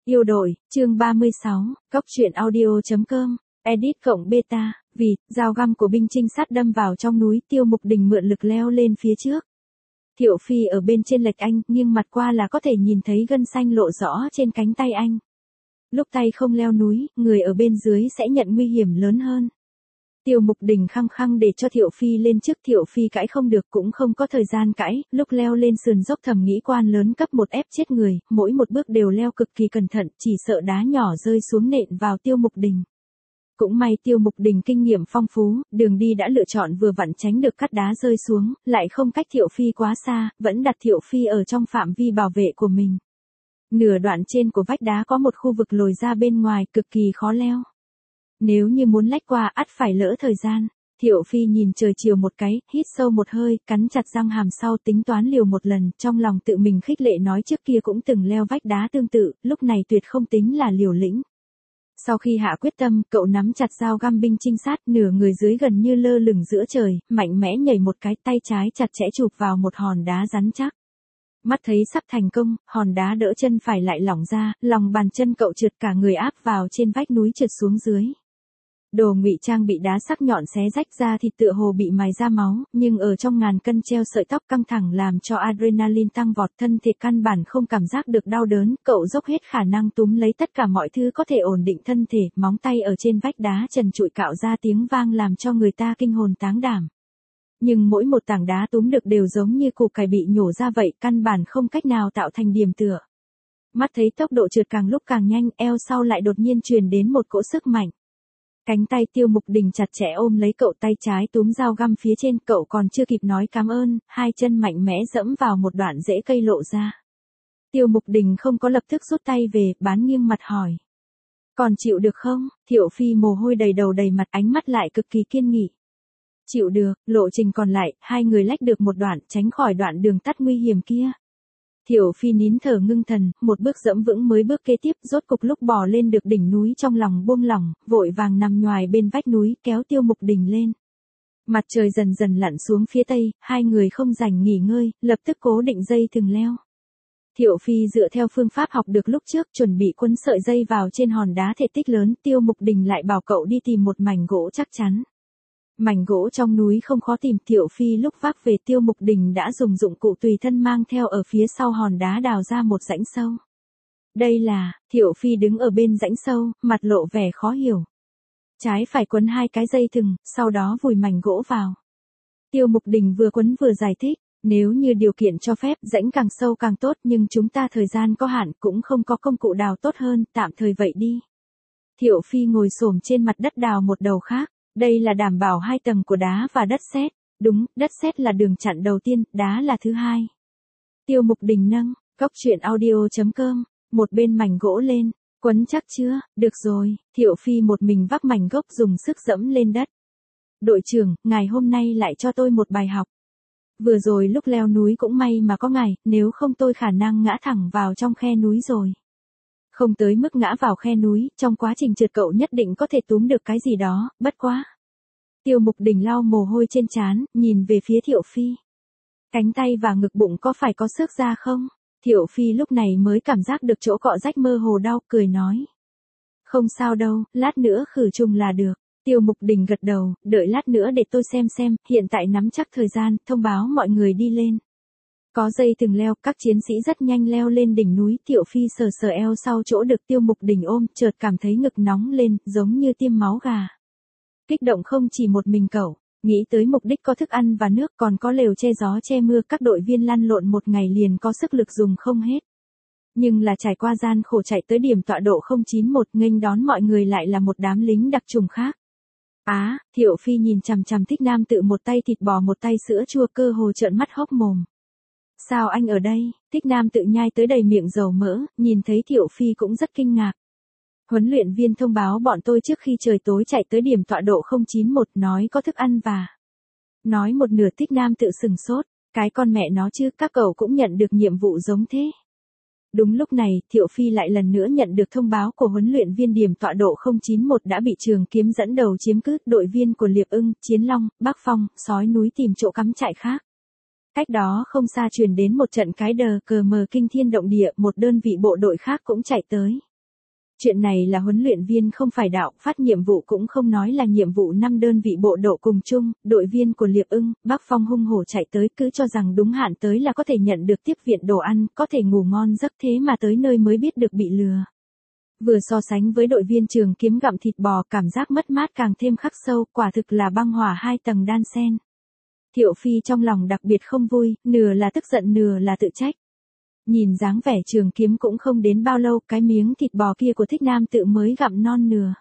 Yêu đội, chương 36, Cốc truyện audio.com, edit cộng beta, vì, dao găm của binh trinh sát đâm vào trong núi, Tiêu Mục Đình mượn lực leo lên phía trước. Thiệu Phi ở bên trên lệch anh, nghiêng mặt qua là có thể nhìn thấy gân xanh lộ rõ trên cánh tay anh. Lúc tay không leo núi, người ở bên dưới sẽ nhận nguy hiểm lớn hơn. Tiêu Mục Đình khăng khăng để cho Thiệu Phi lên trước, Thiệu Phi cãi không được cũng không có thời gian cãi, lúc leo lên sườn dốc thầm nghĩ quan lớn cấp 1 ép chết người, mỗi một bước đều leo cực kỳ cẩn thận, chỉ sợ đá nhỏ rơi xuống nện vào Tiêu Mục Đình. Cũng may Tiêu Mục Đình kinh nghiệm phong phú, đường đi đã lựa chọn vừa vặn tránh được cát đá rơi xuống, lại không cách Thiệu Phi quá xa, vẫn đặt Thiệu Phi ở trong phạm vi bảo vệ của mình. Nửa đoạn trên của vách đá có một khu vực lồi ra bên ngoài, cực kỳ khó leo. Nếu như muốn lách qua ắt phải lỡ thời gian. Thiệu Phi nhìn trời chiều một cái, hít sâu một hơi, cắn chặt răng hàm sau tính toán liều một lần, trong lòng tự mình khích lệ nói trước kia cũng từng leo vách đá tương tự, lúc này tuyệt không tính là liều lĩnh. Sau khi hạ quyết tâm, cậu nắm chặt dao găm binh trinh sát, nửa người dưới gần như lơ lửng giữa trời, mạnh mẽ nhảy một cái, tay trái chặt chẽ chụp vào một hòn đá rắn chắc. Mắt thấy sắp thành công, hòn đá đỡ chân phải lại lỏng ra, lòng bàn chân cậu trượt cả người áp vào trên vách núi trượt xuống dưới. Đồ ngụy trang bị đá sắc nhọn xé rách ra thịt tựa hồ bị mài ra máu, nhưng ở trong ngàn cân treo sợi tóc căng thẳng làm cho adrenaline tăng vọt, thân thể căn bản không cảm giác được đau đớn, cậu dốc hết khả năng túm lấy tất cả mọi thứ có thể ổn định thân thể, móng tay ở trên vách đá trần trụi cạo ra tiếng vang làm cho người ta kinh hồn táng đảm. Nhưng mỗi một tảng đá túm được đều giống như củ cải bị nhổ ra vậy, căn bản không cách nào tạo thành điểm tựa. Mắt thấy tốc độ trượt càng lúc càng nhanh, eo sau lại đột nhiên truyền đến một cỗ sức mạnh. Cánh tay Tiêu Mục Đình chặt chẽ ôm lấy cậu, tay trái túm dao găm phía trên, cậu còn chưa kịp nói cảm ơn, hai chân mạnh mẽ dẫm vào một đoạn rễ cây lộ ra. Tiêu Mục Đình không có lập tức rút tay về, bán nghiêng mặt hỏi. Còn chịu được không? Thiệu Phi mồ hôi đầy đầu đầy mặt, ánh mắt lại cực kỳ kiên nghị. Chịu được, lộ trình còn lại, hai người lách được một đoạn, tránh khỏi đoạn đường tắt nguy hiểm kia. Thiệu Phi nín thở ngưng thần, một bước dẫm vững mới bước kế tiếp, rốt cục lúc bò lên được đỉnh núi trong lòng buông lỏng, vội vàng nằm nhoài bên vách núi, kéo Tiêu Mục Đình lên. Mặt trời dần dần lặn xuống phía tây, hai người không rảnh nghỉ ngơi, lập tức cố định dây thừng leo. Thiệu Phi dựa theo phương pháp học được lúc trước, chuẩn bị quấn sợi dây vào trên hòn đá thể tích lớn, Tiêu Mục Đình lại bảo cậu đi tìm một mảnh gỗ chắc chắn. Mảnh gỗ trong núi không khó tìm, Thiệu Phi lúc vác về, Tiêu Mục Đình đã dùng dụng cụ tùy thân mang theo ở phía sau hòn đá đào ra một rãnh sâu. Đây là, Thiệu Phi đứng ở bên rãnh sâu, mặt lộ vẻ khó hiểu. Trái phải quấn hai cái dây thừng, sau đó vùi mảnh gỗ vào. Tiêu Mục Đình vừa quấn vừa giải thích, nếu như điều kiện cho phép, rãnh càng sâu càng tốt, nhưng chúng ta thời gian có hạn, cũng không có công cụ đào tốt hơn, tạm thời vậy đi. Thiệu Phi ngồi xổm trên mặt đất đào một đầu khác. Đây là đảm bảo 2 tầng của đá và đất sét. Đúng, đất sét là đường chặn đầu tiên, đá là thứ hai. Tiêu Mục Đình nâng, Cốc truyện audio.com, một bên mảnh gỗ lên, quấn chắc chưa, được rồi, Thiệu Phi một mình vác mảnh gốc dùng sức dẫm lên đất. Đội trưởng, ngài hôm nay lại cho tôi một bài học. Vừa rồi lúc leo núi cũng may mà có ngài, nếu không tôi khả năng ngã thẳng vào trong khe núi rồi. Không tới mức ngã vào khe núi, trong quá trình trượt cậu nhất định có thể túm được cái gì đó, bất quá. Tiêu Mục Đình lau mồ hôi trên trán, nhìn về phía Thiệu Phi. Cánh tay và ngực bụng có phải có xước ra không? Thiệu Phi lúc này mới cảm giác được chỗ cọ rách mơ hồ đau, cười nói. Không sao đâu, lát nữa khử trùng là được. Tiêu Mục Đình gật đầu, đợi lát nữa để tôi xem, hiện tại nắm chắc thời gian, thông báo mọi người đi lên. Có dây thừng leo, các chiến sĩ rất nhanh leo lên đỉnh núi, Thiệu Phi sờ sờ eo sau chỗ được Tiêu Mục Đình ôm, chợt cảm thấy ngực nóng lên, giống như tiêm máu gà. Kích động không chỉ một mình cậu, nghĩ tới mục đích có thức ăn và nước, còn có lều che gió che mưa, các đội viên lăn lộn một ngày liền có sức lực dùng không hết. Nhưng là trải qua gian khổ chạy tới điểm tọa độ 091, nghênh đón mọi người lại là một đám lính đặc trùng khác. Thiệu Phi nhìn chằm chằm Thích Nam Tự, một tay thịt bò một tay sữa chua, cơ hồ trợn mắt hốc mồm. Sao anh ở đây? Thích Nam Tự nhai tới đầy miệng dầu mỡ, nhìn thấy Thiệu Phi cũng rất kinh ngạc. Huấn luyện viên thông báo bọn tôi trước khi trời tối chạy tới điểm tọa độ 091, nói có thức ăn và... Nói một nửa Thích Nam Tự sừng sốt, cái con mẹ nó chứ, các cậu cũng nhận được nhiệm vụ giống thế. Đúng lúc này, Thiệu Phi lại lần nữa nhận được thông báo của huấn luyện viên, điểm tọa độ 091 đã bị Trường Kiếm dẫn đầu chiếm cứ, đội viên của Liệp Ưng, Chiến Long, Bắc Phong, Sói Núi tìm chỗ cắm trại khác. Cách đó không xa truyền đến một trận cái đờ cờ mờ kinh thiên động địa, một đơn vị bộ đội khác cũng chạy tới. Chuyện này là huấn luyện viên không phải đạo, phát nhiệm vụ cũng không nói là nhiệm vụ 5 đơn vị bộ độ cùng chung, đội viên của Liệp Ưng, Bắc Phong hung hổ chạy tới cứ cho rằng đúng hạn tới là có thể nhận được tiếp viện đồ ăn, có thể ngủ ngon giấc thế mà tới nơi mới biết được bị lừa. Vừa so sánh với đội viên Trường Kiếm gặm thịt bò, cảm giác mất mát càng thêm khắc sâu, quả thực là băng hỏa hai tầng đan xen. Thiệu Phi trong lòng đặc biệt không vui, nửa là tức giận nửa là tự trách. Nhìn dáng vẻ Trường Kiếm cũng không đến bao lâu, cái miếng thịt bò kia của Thích Nam tự mới gặm non nửa.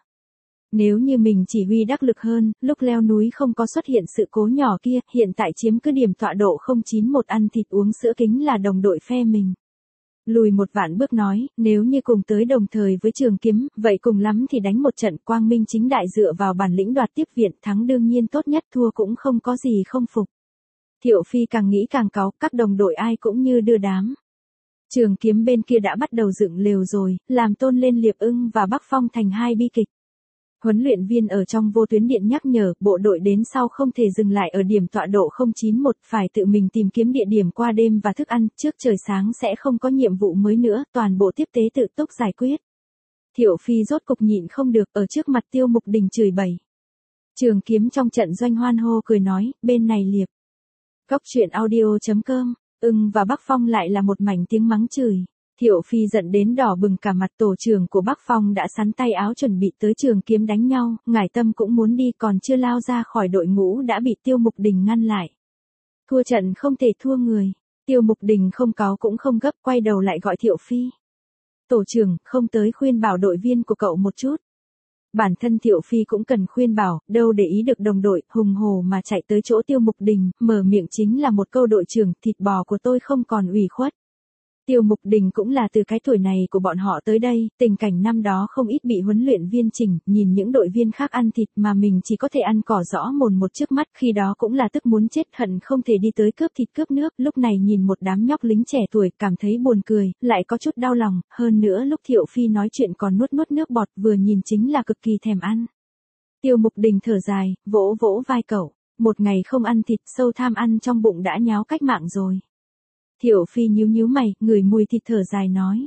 Nếu như mình chỉ huy đắc lực hơn, lúc leo núi không có xuất hiện sự cố nhỏ kia, hiện tại chiếm cứ điểm tọa độ 091 ăn thịt uống sữa kính là đồng đội phe mình. Lùi một vạn bước nói, nếu như cùng tới đồng thời với Trường Kiếm, vậy cùng lắm thì đánh một trận quang minh chính đại dựa vào bản lĩnh đoạt tiếp viện, thắng đương nhiên tốt nhất, thua cũng không có gì không phục. Thiệu Phi càng nghĩ càng cáu, các đồng đội ai cũng như đưa đám. Trường Kiếm bên kia đã bắt đầu dựng lều rồi, làm tôn lên Liệp Ưng và Bắc Phong thành hai bi kịch. Huấn luyện viên ở trong vô tuyến điện nhắc nhở, bộ đội đến sau không thể dừng lại ở điểm tọa độ 091, phải tự mình tìm kiếm địa điểm qua đêm và thức ăn, trước trời sáng sẽ không có nhiệm vụ mới nữa, toàn bộ tiếp tế tự túc giải quyết. Thiệu Phi rốt cục nhịn không được, ở trước mặt Tiêu Mục Đình chửi bậy. Trường Kiếm trong trận doanh hoan hô cười nói, bên này Liệp. Cóc truyện audio.com, Ưng và Bắc Phong lại là một mảnh tiếng mắng chửi. Thiệu Phi giận đến đỏ bừng cả mặt, tổ trưởng của Bắc Phong đã sắn tay áo chuẩn bị tới Trường Kiếm đánh nhau, Ngải Tâm cũng muốn đi còn chưa lao ra khỏi đội ngũ đã bị Tiêu Mục Đình ngăn lại. Thua trận không thể thua người, Tiêu Mục Đình không cáu cũng không gấp, quay đầu lại gọi Thiệu Phi. Tổ trưởng, không tới khuyên bảo đội viên của cậu một chút. Bản thân Thiệu Phi cũng cần khuyên bảo, đâu để ý được đồng đội, hùng hồ mà chạy tới chỗ Tiêu Mục Đình, mở miệng chính là một câu đội trưởng, thịt bò của tôi không còn ủy khuất. Tiêu Mục Đình cũng là từ cái tuổi này của bọn họ tới đây, tình cảnh năm đó không ít bị huấn luyện viên chỉnh, nhìn những đội viên khác ăn thịt mà mình chỉ có thể ăn cỏ rõ mồn một trước mắt, khi đó cũng là tức muốn chết, hận không thể đi tới cướp thịt cướp nước, lúc này nhìn một đám nhóc lính trẻ tuổi, cảm thấy buồn cười, lại có chút đau lòng, hơn nữa lúc Thiệu Phi nói chuyện còn nuốt nuốt nước bọt, vừa nhìn chính là cực kỳ thèm ăn. Tiêu Mục Đình thở dài, vỗ vỗ vai cậu, một ngày không ăn thịt, sâu tham ăn trong bụng đã nháo cách mạng rồi. Thiệu Phi nhíu mày, ngửi mùi thịt thở dài nói.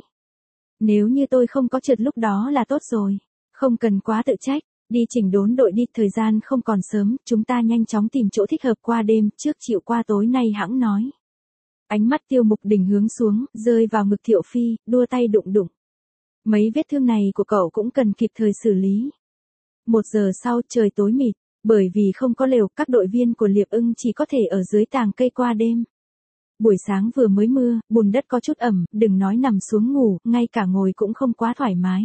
Nếu như tôi không có trượt lúc đó là tốt rồi, không cần quá tự trách, đi chỉnh đốn đội đi, thời gian không còn sớm, chúng ta nhanh chóng tìm chỗ thích hợp qua đêm, trước chịu qua tối nay hẵng nói. Ánh mắt Tiêu Mục Đình hướng xuống, rơi vào ngực Thiệu Phi, đua tay đụng đụng. Mấy vết thương này của cậu cũng cần kịp thời xử lý. 1 giờ sau trời tối mịt, bởi vì không có lều, các đội viên của Liệp Ưng chỉ có thể ở dưới tàng cây qua đêm. Buổi sáng vừa mới mưa, bùn đất có chút ẩm, đừng nói nằm xuống ngủ, ngay cả ngồi cũng không quá thoải mái.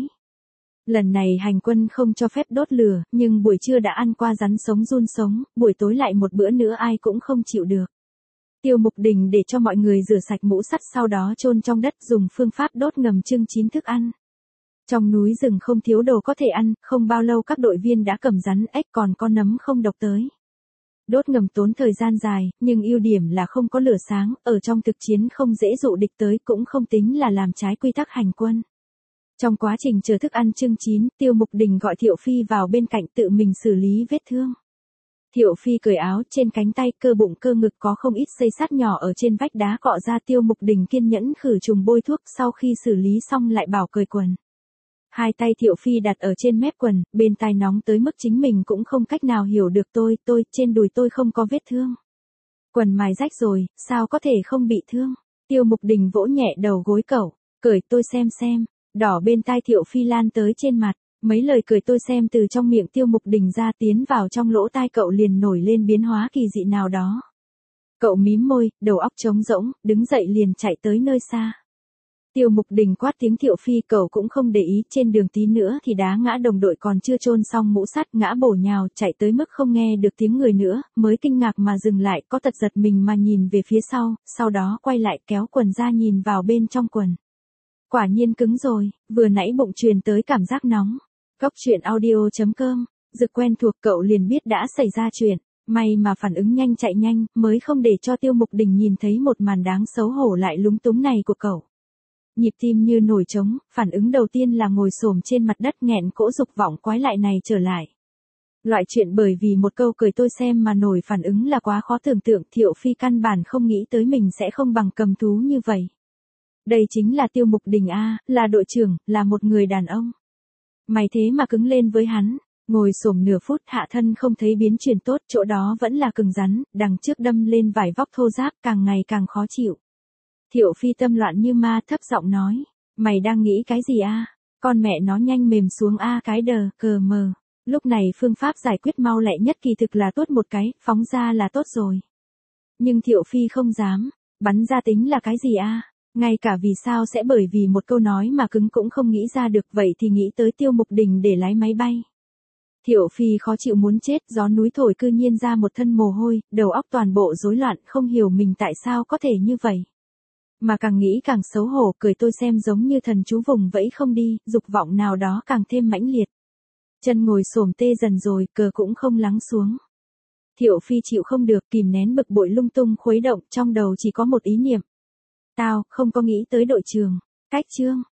Lần này hành quân không cho phép đốt lửa, nhưng buổi trưa đã ăn qua rắn sống run sống, buổi tối lại một bữa nữa ai cũng không chịu được. Tiêu Mục Đình để cho mọi người rửa sạch mũ sắt, sau đó chôn trong đất, dùng phương pháp đốt ngầm chưng chín thức ăn. Trong núi rừng không thiếu đồ có thể ăn, không bao lâu các đội viên đã cầm rắn, ếch còn có nấm không độc tới. Đốt ngầm tốn thời gian dài, nhưng ưu điểm là không có lửa sáng, ở trong thực chiến không dễ dụ địch tới, cũng không tính là làm trái quy tắc hành quân. Trong quá trình chờ thức ăn chưng chín, Tiêu Mục Đình gọi Thiệu Phi vào bên cạnh tự mình xử lý vết thương. Thiệu Phi cởi áo, trên cánh tay, cơ bụng cơ ngực có không ít xây sắt nhỏ ở trên vách đá cọ ra. Tiêu Mục Đình kiên nhẫn khử trùng bôi thuốc, sau khi xử lý xong lại bảo cởi quần. Hai tay Thiệu Phi đặt ở trên mép quần, bên tai nóng tới mức chính mình cũng không cách nào hiểu được. Tôi, trên đùi tôi không có vết thương. Quần mài rách rồi, sao có thể không bị thương? Tiêu Mục Đình vỗ nhẹ đầu gối cậu, cởi tôi xem. Đỏ bên tai Thiệu Phi lan tới trên mặt, mấy lời cởi tôi xem từ trong miệng Tiêu Mục Đình ra tiến vào trong lỗ tai cậu liền nổi lên biến hóa kỳ dị nào đó. Cậu mím môi, đầu óc trống rỗng, đứng dậy liền chạy tới nơi xa. Tiêu Mục Đình quát tiếng Thiệu Phi, cậu cũng không để ý, trên đường tí nữa thì đá ngã đồng đội còn chưa chôn xong mũ sắt, ngã bổ nhào, chạy tới mức không nghe được tiếng người nữa, mới kinh ngạc mà dừng lại, có tật giật mình mà nhìn về phía sau đó quay lại kéo quần ra nhìn vào bên trong quần. Quả nhiên cứng rồi, vừa nãy bụng truyền tới cảm giác nóng. Cóc truyện audio.com, Dực quen thuộc cậu liền biết đã xảy ra chuyện, may mà phản ứng nhanh chạy nhanh, mới không để cho Tiêu Mục Đình nhìn thấy một màn đáng xấu hổ lại lúng túng này của cậu. Nhịp tim như nổi trống, phản ứng đầu tiên là ngồi xổm trên mặt đất nghẹn cỗ dục vọng quái lại này trở lại. Loại chuyện bởi vì một câu cười tôi xem mà nổi phản ứng là quá khó tưởng tượng, Thiệu Phi căn bản không nghĩ tới mình sẽ không bằng cầm thú như vậy. Đây chính là Tiêu Mục Đình a, là đội trưởng, là một người đàn ông. Mày thế mà cứng lên với hắn. Ngồi xổm nửa phút hạ thân không thấy biến chuyển tốt, chỗ đó vẫn là cứng rắn, đằng trước đâm lên vải vóc thô ráp càng ngày càng khó chịu. Thiệu Phi tâm loạn như ma thấp giọng nói. Mày đang nghĩ cái gì a? Con mẹ nó nhanh mềm xuống a cái đờ, cờ mờ. Lúc này phương pháp giải quyết mau lẹ nhất kỳ thực là tuốt một cái, phóng ra là tốt rồi. Nhưng Thiệu Phi không dám. Bắn ra tính là cái gì a? Ngay cả vì sao sẽ bởi vì một câu nói mà cứng cũng không nghĩ ra được, vậy thì nghĩ tới Tiêu Mục Đình để lái máy bay. Thiệu Phi khó chịu muốn chết, gió núi thổi cư nhiên ra một thân mồ hôi, đầu óc toàn bộ rối loạn, không hiểu mình tại sao có thể như vậy. Mà càng nghĩ càng xấu hổ, cười tôi xem giống như thần chú vùng vẫy không đi, dục vọng nào đó càng thêm mãnh liệt. Chân ngồi xổm tê dần rồi, cờ cũng không lắng xuống. Thiệu Phi chịu không được, kìm nén bực bội lung tung khuấy động, trong đầu chỉ có một ý niệm. Tao không có nghĩ tới đội trường. Cách chương